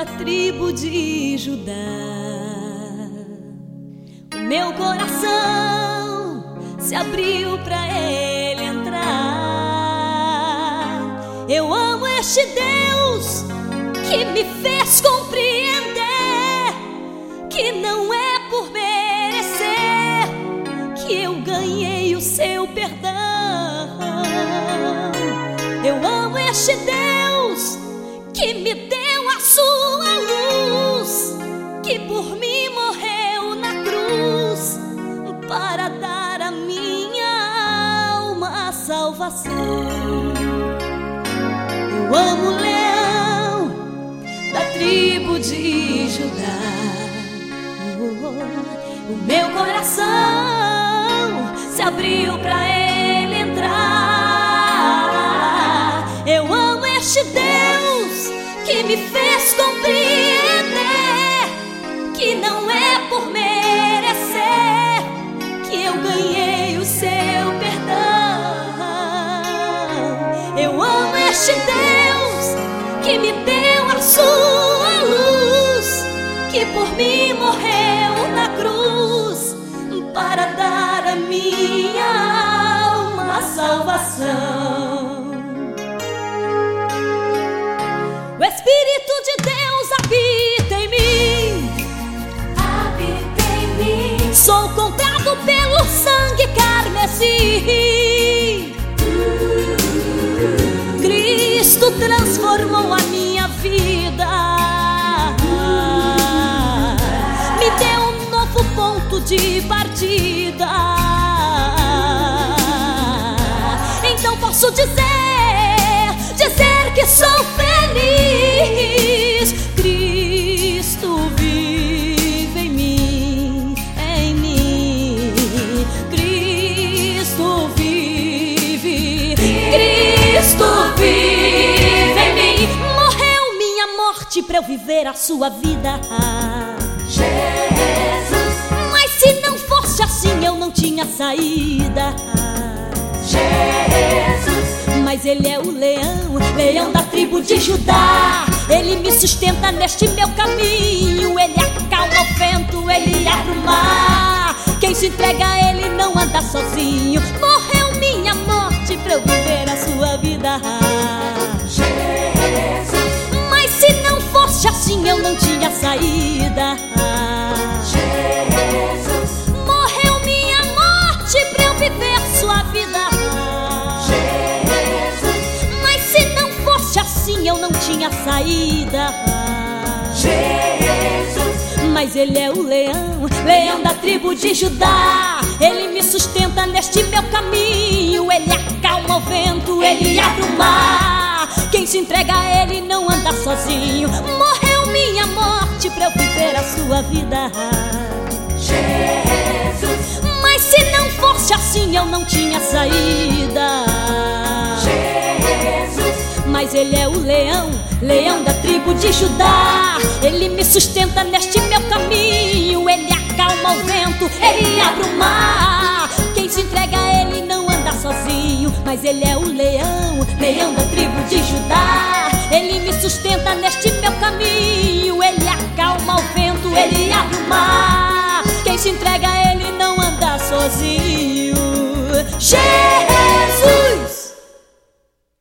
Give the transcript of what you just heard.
da tribo de Judá. O meu coração se abriu pra ele entrar. Eu amo este Deus que me fez compreender que não é por merecer que eu ganhei o seu perdão. Eu amo este Deus que me deu a sua luz, que por mim morreu na cruz para dar à minha alma a salvação. Eu amo o leão da tribo de Judá. O meu coração se abriu pra ele entrar. Eu amo este Deus que me fez compreender que não é por merecer que eu ganhei o seu perdão. Eu amo este Deus que me deu a sua luz, que por mim morreu na cruz para dar à minha alma a salvação. O Espírito de Deus habita em mim, habita em mim. Sou comprado pelo sangue carmesim. Cristo transformou a minha vida, me deu um novo ponto de partida. Então posso dizer que sou feliz. Cristo vive em mim, em mim. Cristo vive, Cristo vive em mim. Morreu minha morte pra eu viver a sua vida, Jesus. Mas se não fosse assim eu não tinha saída, Jesus. Mas ele é o leão, leão da tribo de Judá. Ele me sustenta neste meu caminho. Ele acalma o vento, ele abre o mar. Quem se entrega a ele não anda sozinho. Morreu minha morte pra eu viver a sua vida, Jesus. Mas se não fosse assim eu não tinha saída, Jesus. Morreu minha morte pra eu viver sua vida, assim eu não tinha saída, Jesus. Mas ele é o leão, leão da tribo de Judá. Ele me sustenta neste meu caminho. Ele acalma o vento, ele abre o mar. Quem se entrega a ele não anda sozinho. Morreu minha morte pra eu viver a sua vida, Jesus. Mas se não fosse assim eu não tinha saída, Jesus. Mas ele é o leão, leão da tribo de Judá. Ele me sustenta neste meu caminho. Ele acalma o vento, ele abre o mar. Quem se entrega a ele não anda sozinho. Mas ele é o leão, leão da tribo de Judá. Ele me sustenta neste meu caminho. Ele acalma o vento, ele abre o mar. Quem se entrega a ele não anda sozinho, Jesus.